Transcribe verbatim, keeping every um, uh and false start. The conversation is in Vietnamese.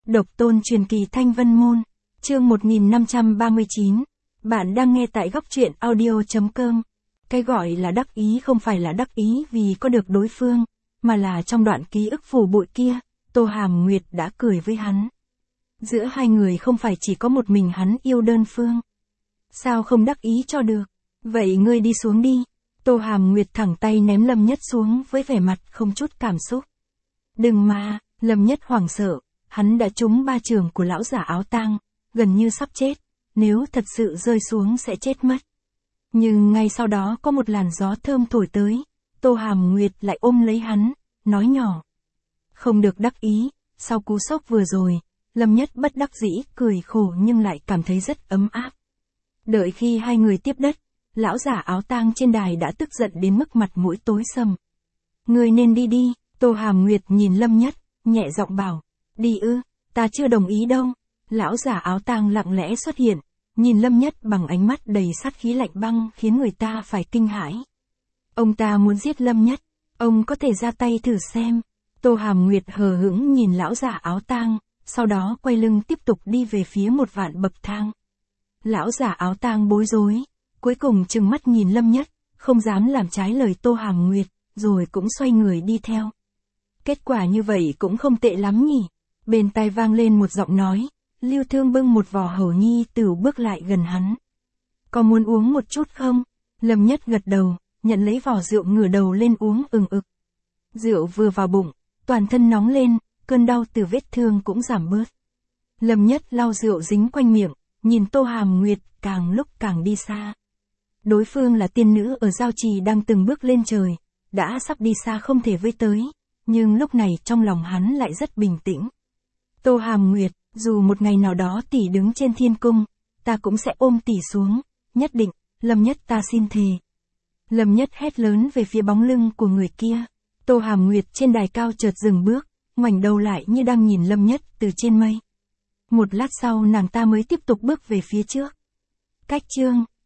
Độc tôn truyền kỳ Thanh Vân Môn, chương một nghìn năm trăm ba mươi chín. Bạn đang nghe tại góc truyện audio.com. Cái gọi là đắc ý không phải là đắc ý vì có được đối phương, mà là trong đoạn ký ức phủ bụi kia, Tô Hàm Nguyệt đã cười với hắn. Giữa hai người không phải chỉ có một mình hắn yêu đơn phương. Sao không đắc ý cho được? Vậy ngươi đi xuống đi. Tô Hàm Nguyệt thẳng tay ném Lâm Nhất xuống với vẻ mặt không chút cảm xúc. Đừng mà, Lâm Nhất hoảng sợ, hắn đã trúng ba trường của lão giả áo tang, gần như sắp chết, nếu thật sự rơi xuống sẽ chết mất. Nhưng ngay sau đó có một làn gió thơm thổi tới, Tô Hàm Nguyệt lại ôm lấy hắn, nói nhỏ. Không được đắc ý, sau cú sốc vừa rồi, Lâm Nhất bất đắc dĩ cười khổ nhưng lại cảm thấy rất ấm áp. Đợi khi hai người tiếp đất, lão giả áo tang trên đài đã tức giận đến mức mặt mũi tối sầm. Ngươi nên đi đi, Tô Hàm Nguyệt nhìn Lâm Nhất, nhẹ giọng bảo. Đi ư, ta chưa đồng ý đâu. Lão giả áo tang lặng lẽ xuất hiện, nhìn Lâm Nhất bằng ánh mắt đầy sát khí lạnh băng khiến người ta phải kinh hãi. Ông ta muốn giết Lâm Nhất, ông có thể ra tay thử xem. Tô Hàm Nguyệt hờ hững nhìn lão giả áo tang, sau đó quay lưng tiếp tục đi về phía một vạn bậc thang. Lão giả áo tang bối rối, cuối cùng trừng mắt nhìn Lâm Nhất, không dám làm trái lời Tô Hàm Nguyệt, rồi cũng xoay người đi theo. Kết quả như vậy cũng không tệ lắm nhỉ. Bên tai vang lên một giọng nói, Lưu Thương bưng một vò hầu nhi tửu bước lại gần hắn. Có muốn uống một chút không? Lâm Nhất gật đầu, nhận lấy vò rượu ngửa đầu lên uống ừng ực. Rượu vừa vào bụng, toàn thân nóng lên, cơn đau từ vết thương cũng giảm bớt. Lâm Nhất lau rượu dính quanh miệng, nhìn Tô Hàm Nguyệt càng lúc càng đi xa. Đối phương là tiên nữ ở giao trì đang từng bước lên trời, đã sắp đi xa không thể với tới, nhưng lúc này trong lòng hắn lại rất bình tĩnh. Tô Hàm Nguyệt, dù một ngày nào đó tỷ đứng trên thiên cung, ta cũng sẽ ôm tỷ xuống, nhất định, Lâm Nhất ta xin thề. Lâm Nhất hét lớn về phía bóng lưng của người kia. Tô Hàm Nguyệt trên đài cao chợt dừng bước, ngoảnh đầu lại như đang nhìn Lâm Nhất từ trên mây. Một lát sau nàng ta mới tiếp tục bước về phía trước. Cách chương